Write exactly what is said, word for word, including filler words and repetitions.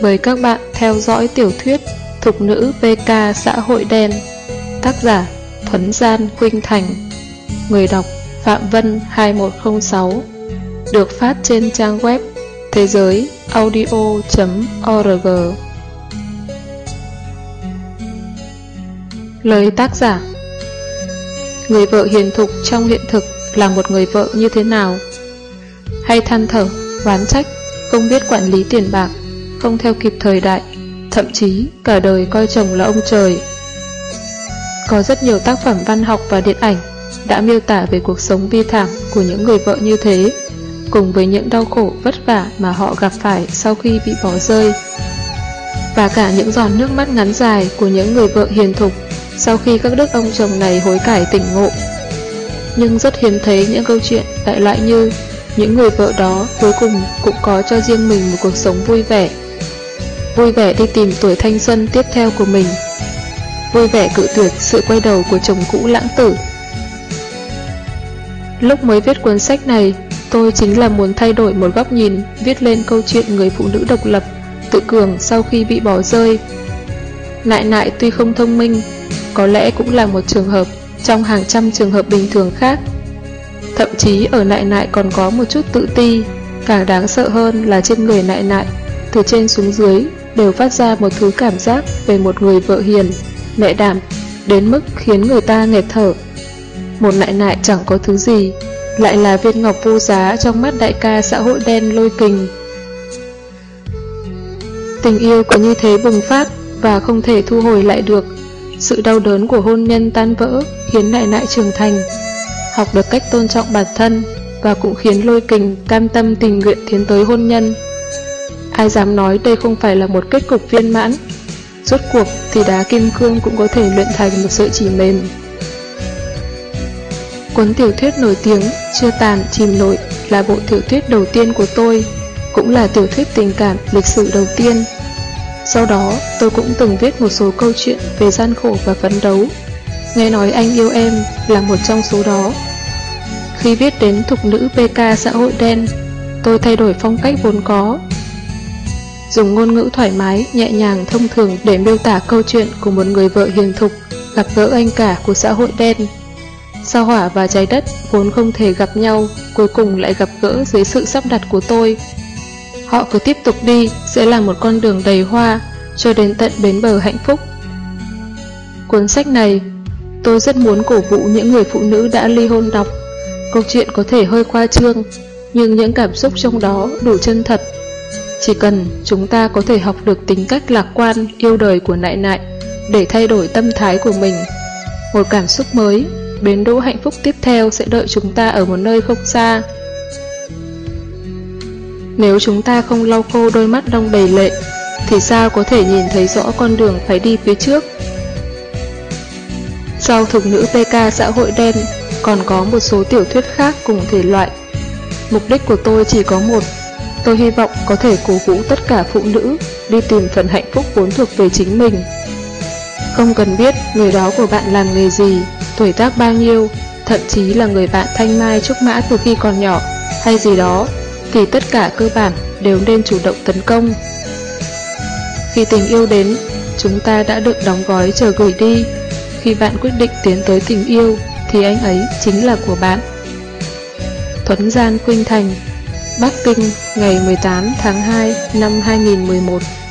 Mời các bạn theo dõi tiểu thuyết Thục nữ pê ca xã hội đen. Tác giả Thuấn Gian Khuynh Thành. Người đọc Phạm Vân hai một không sáu. Được phát trên trang web thế giới audio chấm org. Lời tác giả: người vợ hiền thục trong hiện thực là một người vợ như thế nào? Hay than thở, oán trách, không biết quản lý tiền bạc, không theo kịp thời đại, thậm chí cả đời coi chồng là ông trời. Có rất nhiều tác phẩm văn học và điện ảnh đã miêu tả về cuộc sống bi thảm của những người vợ như thế, cùng với những đau khổ vất vả mà họ gặp phải sau khi bị bỏ rơi, và cả những giọt nước mắt ngắn dài của những người vợ hiền thục sau khi các đức ông chồng này hối cải tỉnh ngộ. Nhưng rất hiếm thấy những câu chuyện đại loại như những người vợ đó cuối cùng cũng có cho riêng mình một cuộc sống vui vẻ, vui vẻ đi tìm tuổi thanh xuân tiếp theo của mình, vui vẻ cự tuyệt sự quay đầu của chồng cũ lãng tử. Lúc mới viết cuốn sách này, tôi chính là muốn thay đổi một góc nhìn, viết lên câu chuyện người phụ nữ độc lập, tự cường sau khi bị bỏ rơi. Nại Nại tuy không thông minh, có lẽ cũng là một trường hợp trong hàng trăm trường hợp bình thường khác. Thậm chí ở Nại Nại còn có một chút tự ti. Càng đáng sợ hơn là trên người Nại Nại, từ trên xuống dưới đều phát ra một thứ cảm giác về một người vợ hiền, mẹ đảm, đến mức khiến người ta nghẹt thở. Một Nại Nại chẳng có thứ gì, lại là viên ngọc vô giá trong mắt đại ca xã hội đen Lôi Kình. Tình yêu có như thế bùng phát và không thể thu hồi lại được. Sự đau đớn của hôn nhân tan vỡ khiến Nại Nại trưởng thành, học được cách tôn trọng bản thân, và cũng khiến Lôi Kình cam tâm tình nguyện tiến tới hôn nhân. Ai dám nói đây không phải là một kết cục viên mãn? Rốt cuộc thì đá kim cương cũng có thể luyện thành một sợi chỉ mềm. Cuốn tiểu thuyết nổi tiếng Chưa tàn chìm nổi là bộ tiểu thuyết đầu tiên của tôi, cũng là tiểu thuyết tình cảm lịch sử đầu tiên. Sau đó tôi cũng từng viết một số câu chuyện về gian khổ và phấn đấu. Nghe nói Anh Yêu Em là một trong số đó. Khi viết đến Thục nữ pê ca xã hội đen, tôi thay đổi phong cách vốn có, dùng ngôn ngữ thoải mái, nhẹ nhàng, thông thường để miêu tả câu chuyện của một người vợ hiền thục gặp gỡ anh cả của xã hội đen. Sao hỏa và trái đất vốn không thể gặp nhau, cuối cùng lại gặp gỡ dưới sự sắp đặt của tôi. Họ cứ tiếp tục đi sẽ là một con đường đầy hoa cho đến tận bến bờ hạnh phúc. Cuốn sách này tôi rất muốn cổ vũ những người phụ nữ đã ly hôn đọc. Câu chuyện có thể hơi khoa trương, nhưng những cảm xúc trong đó đủ chân thật. Chỉ cần chúng ta có thể học được tính cách lạc quan, yêu đời của Nại Nại để thay đổi tâm thái của mình, một cảm xúc mới, bến đỗ hạnh phúc tiếp theo sẽ đợi chúng ta ở một nơi không xa. Nếu chúng ta không lau khô đôi mắt đong đầy lệ, thì sao có thể nhìn thấy rõ con đường phải đi phía trước? Sau Thục nữ pê ca xã hội đen, còn có một số tiểu thuyết khác cùng thể loại. Mục đích của tôi chỉ có một. Tôi hy vọng có thể cổ vũ tất cả phụ nữ đi tìm phần hạnh phúc vốn thuộc về chính mình. Không cần biết người đó của bạn làm nghề gì, tuổi tác bao nhiêu, thậm chí là người bạn thanh mai trúc mã từ khi còn nhỏ hay gì đó, thì tất cả cơ bản đều nên chủ động tấn công. Khi tình yêu đến, chúng ta đã được đóng gói chờ gửi đi. Khi bạn quyết định tiến tới tình yêu, thì anh ấy chính là của bạn. Thuấn Gian Khuynh Thành, Bắc Kinh, ngày mười tám tháng hai năm hai nghìn mười một.